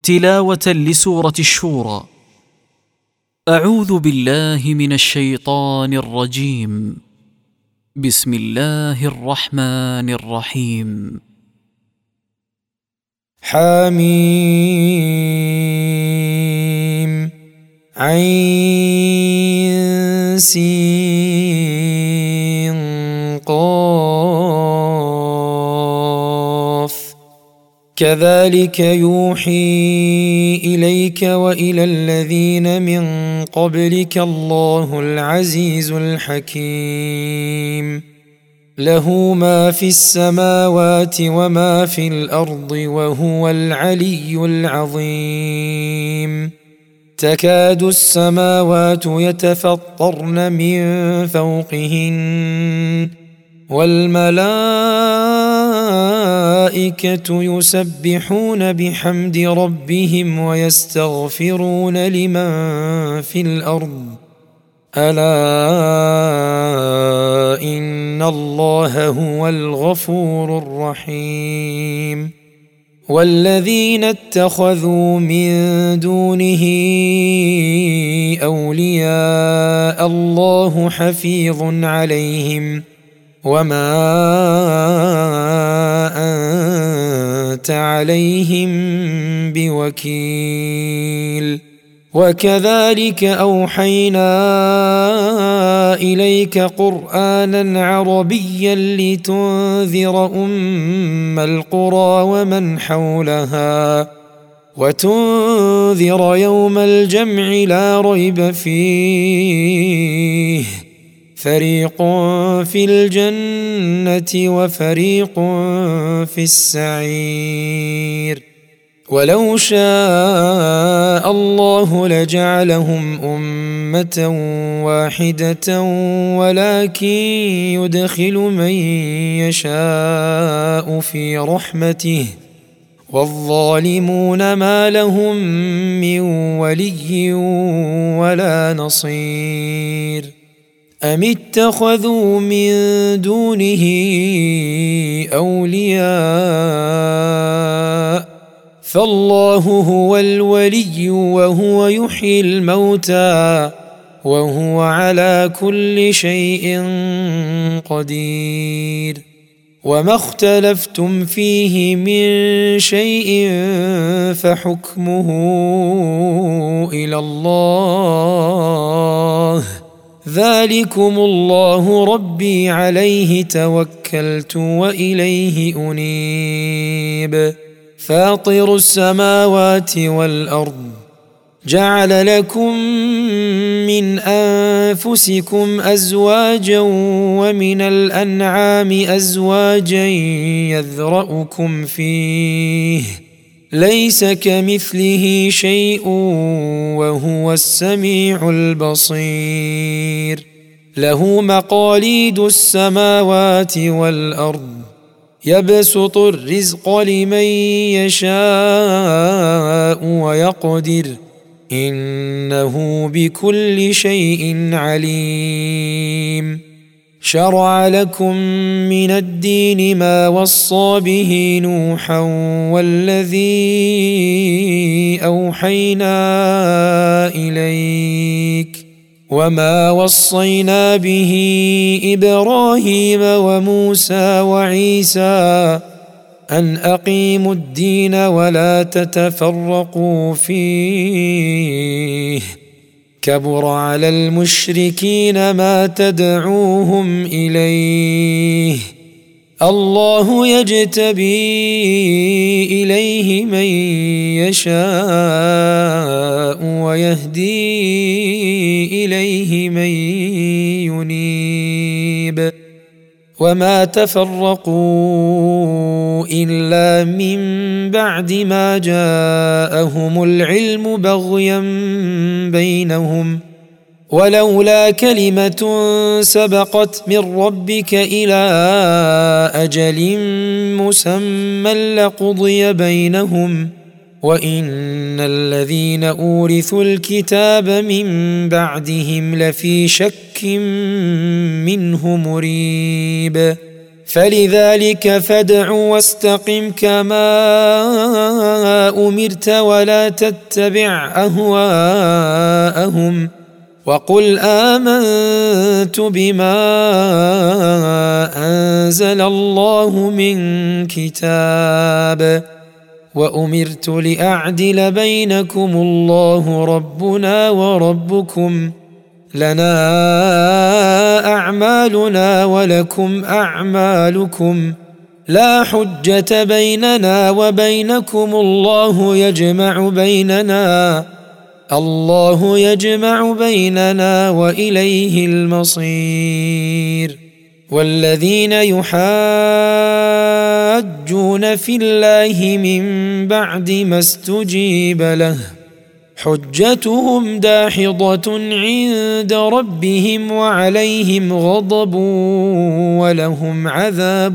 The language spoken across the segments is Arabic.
تلاوة لسورة الشورى. أعوذ بالله من الشيطان الرجيم. بسم الله الرحمن الرحيم. حميم عين سين قاف كذلك يوحي إليك وإلى الذين من قبلك الله العزيز الحكيم له ما في السماوات وما في الأرض وهو العلي العظيم تكاد السماوات يتفطرن من فوقهن والملائكة يسبحون بحمد ربهم ويستغفرون لمن في الأرض ألا إن الله هو الغفور الرحيم والذين اتخذوا من دونه أولياء الله حفيظ عليهم وما أنت عليهم بوكيل وكذلك أوحينا إليك قرآنا عربيا لتنذر أم القرى ومن حولها وتنذر يوم الجمع لا ريب فيه فريق في الجنة وفريق في السعير ولو شاء الله لجعلهم أمة واحدة ولكن يدخل من يشاء في رحمته والظالمون ما لهم من ولي ولا نصير أم اتخذوا من دونه أولياء فالله هو الولي وهو يحيي الموتى وهو على كل شيء قدير وما اختلفتم فيه من شيء فحكمه إلى الله ذلكم الله ربي عليه توكلت وإليه أنيب فاطر السماوات والأرض جعل لكم من أنفسكم أزواجا ومن الأنعام أزواجا يذرأكم فيه ليس كمثله شيء وهو السميع البصير له مقاليد السماوات والأرض يبسط الرزق لمن يشاء ويقدر إنه بكل شيء عليم شرع لكم من الدين ما وصى به نوحا والذي أوحينا إليك وما وصينا به إبراهيم وموسى وعيسى أن أقيموا الدين ولا تتفرقوا فيه كبر على المشركين ما تدعوهم إليه الله يجتبي إليه من يشاء ويهدي إليه من ينيب وما تفرقوا إلا من بعد ما جاءهم العلم بغيا بينهم ولولا كلمة سبقت من ربك إلى أجل مسمى لقضي بينهم وإن الذين أورثوا الكتاب من بعدهم لفي شك منه مريب فلذلك فادع واستقم كما أمرت ولا تتبع أهواءهم وقل آمنت بما أنزل الله من كتاب وأمرت لأعدل بينكم الله ربنا وربكم لنا أعمالنا ولكم أعمالكم لا حجة بيننا وبينكم الله يجمع بيننا وإليه المصير والذين يحاجون في الله من بعد ما استجيب له حجتهم داحضة عند ربهم وعليهم غضب ولهم عذاب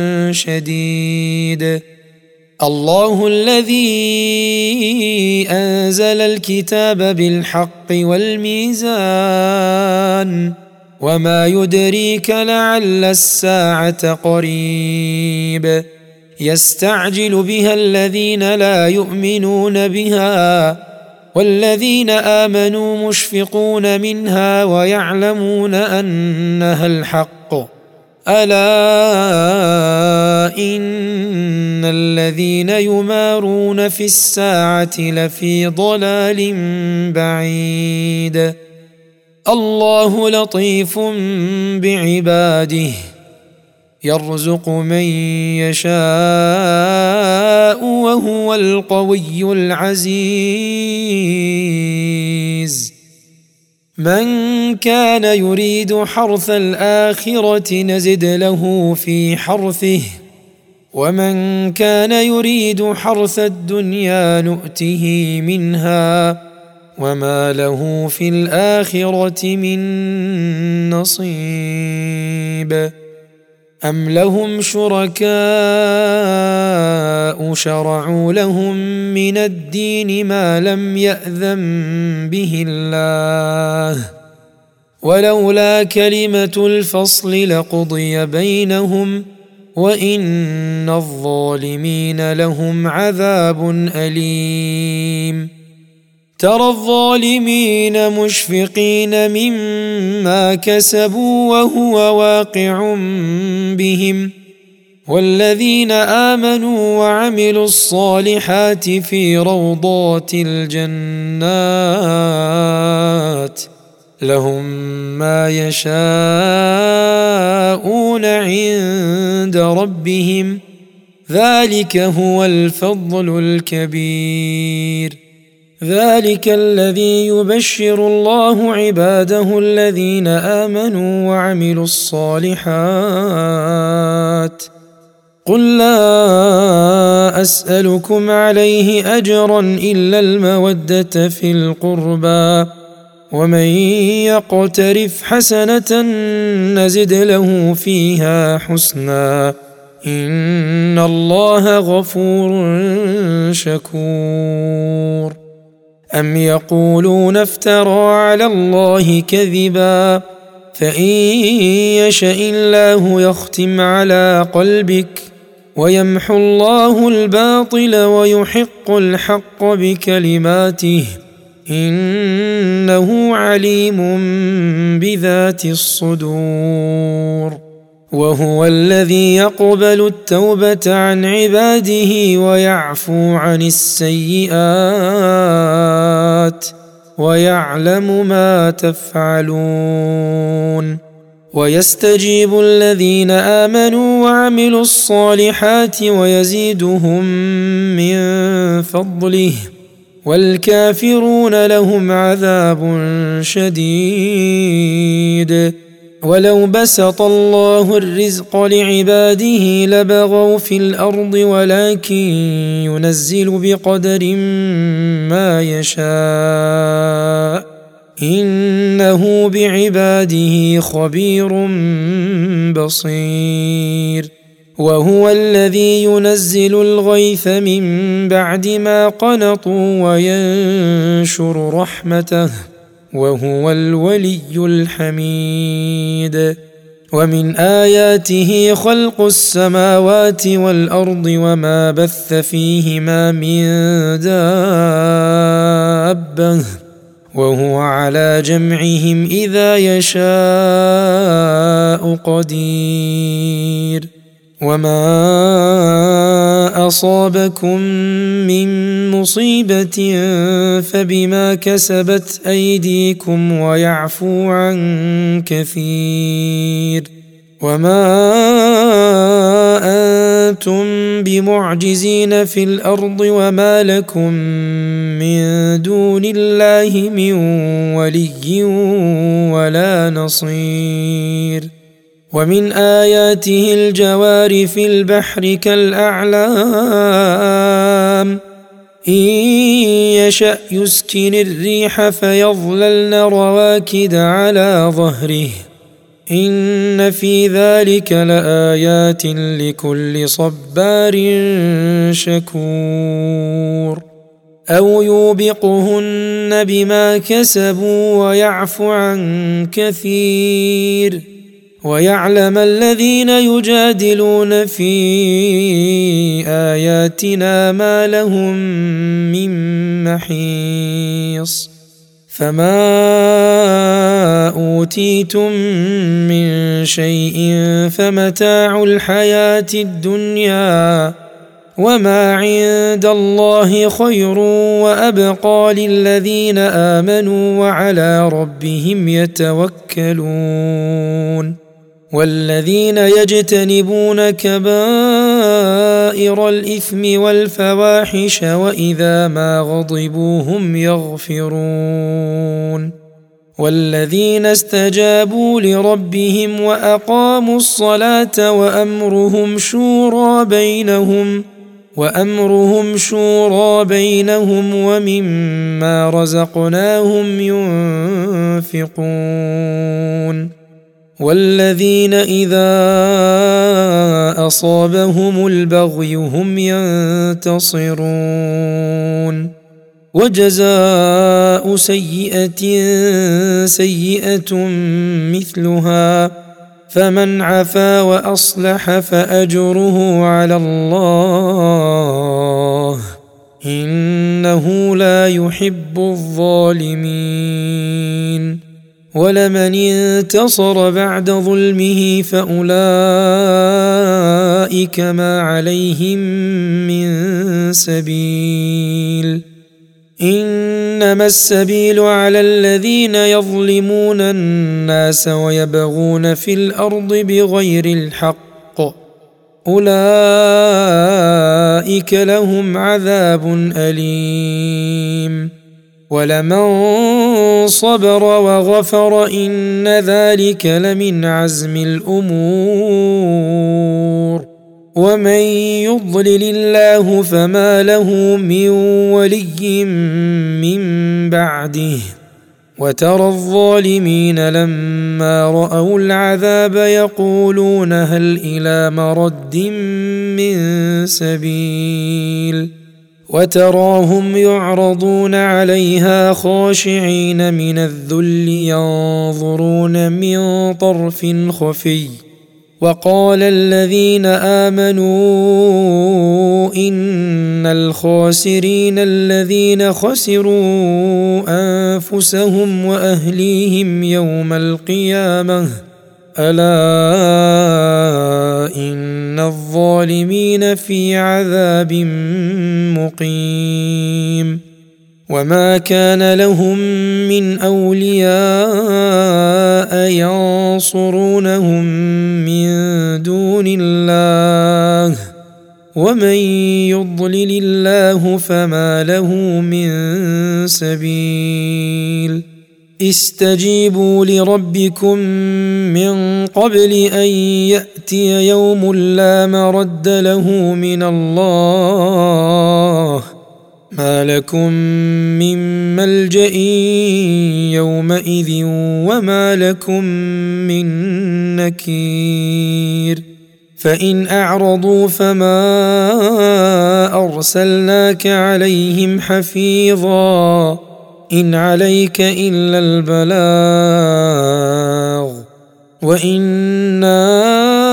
شديد الله الذي أنزل الكتاب بالحق والميزان وما يدريك لعل الساعة قريب يستعجل بها الذين لا يؤمنون بها والذين آمنوا مشفقون منها ويعلمون أنها الحق ألا إن الذين يمارون في الساعة لفي ضلال بعيد الله لطيف بعباده يرزق من يشاء وهو القوي العزيز من كان يريد حرث الآخرة نزد له في حرثه ومن كان يريد حرث الدنيا نؤته منها وما له في الآخرة من نصيب أم لهم شركاء شرعوا لهم من الدين ما لم يأذن به الله ولولا كلمة الفصل لقضي بينهم وإن الظالمين لهم عذاب أليم ترى الظالمين مشفقين مما كسبوا وهو واقع بهم والذين آمنوا وعملوا الصالحات في روضات الجنات لهم ما يشاءون عند ربهم ذلك هو الفضل الكبير ذلك الذي يبشر الله عباده الذين آمنوا وعملوا الصالحات قل لا أسألكم عليه أجرا إلا المودة في القربى ومن يقترف حسنة نزد له فيها حسنا إن الله غفور شكور أم يقولون افترى على الله كذبا فإن يشأ الله يختم على قلبك ويمحو الله الباطل ويحق الحق بكلماته إنه عليم بذات الصدور وهو الذي يقبل التوبة عن عباده ويعفو عن السيئات ويعلم ما تفعلون ويستجيب الذين آمنوا وعملوا الصالحات ويزيدهم من فضله والكافرون لهم عذاب شديد ولو بسط الله الرزق لعباده لبغوا في الأرض ولكن ينزل بقدر ما يشاء إنه بعباده خبير بصير وهو الذي ينزل الغيث من بعد ما قنطوا وينشر رحمته وهو الولي الحميد ومن آياته خلق السماوات والأرض وما بث فيهما من دابة وهو على جمعهم إذا يشاء قدير وما أصابكم من مصيبة فبما كسبت أيديكم ويعفو عن كثير وما أنتم بمعجزين في الأرض وما لكم من دون الله من ولي ولا نصير ومن آياته الجوار في البحر كالأعلام إن يشأ يسكن الريح فيظللن رواكد على ظهره إن في ذلك لآيات لكل صبار شكور أو يوبقهن بما كسبوا ويعفو عن كثير ويعلم الذين يجادلون في آياتنا ما لهم من محيص فما أوتيتم من شيء فمتاع الحياة الدنيا وما عند الله خير وأبقى للذين آمنوا وعلى ربهم يتوكلون والذين يجتنبون كبائر الإثم والفواحش وإذا ما غضبوا هم يغفرون والذين استجابوا لربهم وأقاموا الصلاة وأمرهم شورى بينهم ومما رزقناهم ينفقون والذين إذا أصابهم البغي هم ينتصرون وجزاء سيئة سيئة مثلها فمن عفا وأصلح فأجره على الله إنه لا يحب الظالمين ولمن انتصر بعد ظلمه فأولئك ما عليهم من سبيل إنما السبيل على الذين يظلمون الناس ويبغون في الأرض بغير الحق أولئك لهم عذاب أليم ولمن صبر وغفر إن ذلك لمن عزم الأمور ومن يضلل الله فما له من ولي من بعده وترى الظالمين لما رأوا العذاب يقولون هل إلى مرد من سبيل وتراهم يعرضون عليها خاشعين من الذل ينظرون من طرف خفي وقال الذين آمنوا إن الخاسرين الذين خسروا أنفسهم وأهليهم يوم القيامة ألا إن الظالمين في عذاب مقيم وما كان لهم من أولياء ينصرونهم من دون الله ومن يضلل الله فما له من سبيل استجيبوا لربكم من قبل أن يأتي يوم لا مرد له من الله ما لكم من ملجأ يومئذ وما لكم من نكير فإن أعرضوا فما أرسلناك عليهم حفيظا إن عليك إلا البلاغ وإنا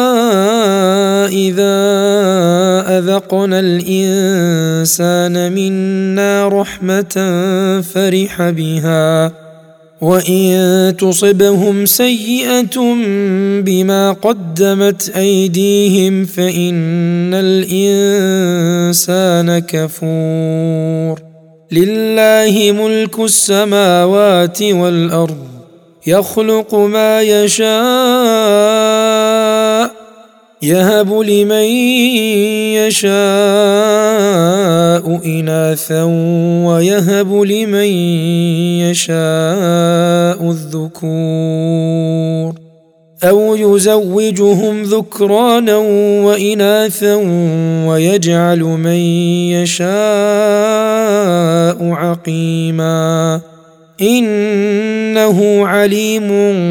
إذا أذقنا الإنسان منا رحمة فرح بها وإن تصبهم سيئة بما قدمت أيديهم فإن الإنسان كفور. لله ملك السماوات والأرض يخلق ما يشاء يهب لمن يشاء إناثا ويهب لمن يشاء الذكور أو يزوجهم ذكرانا وإناثا ويجعل من يشاء عقيما إنه عليم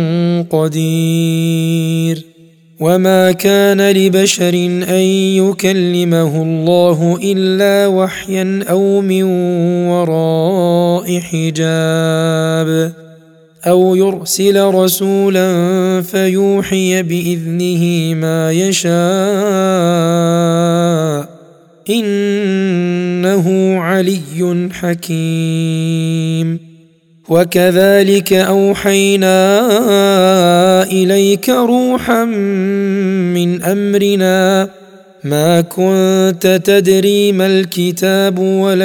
قدير. وما كان لبشر أن يكلمه الله إلا وحيا أو من وراء حجاب أو يرسل رسولا فيوحي بإذنه ما يشاء إنه علي حكيم. وكذلك أوحينا إليك روحا من أمرنا ما كنت تدري ما الكتاب ولا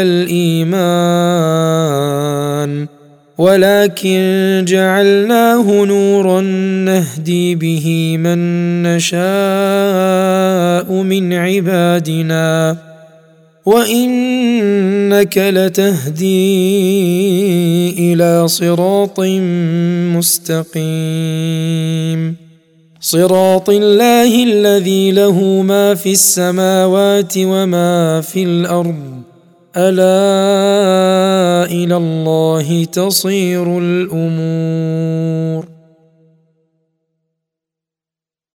الإيمان ولكن جعلناه نورا نهدي به من نشاء من عبادنا وإنك لتهدي إلى صراط مستقيم صراط الله الذي له ما في السماوات وما في الأرض ألا إلى الله تصير الأمور.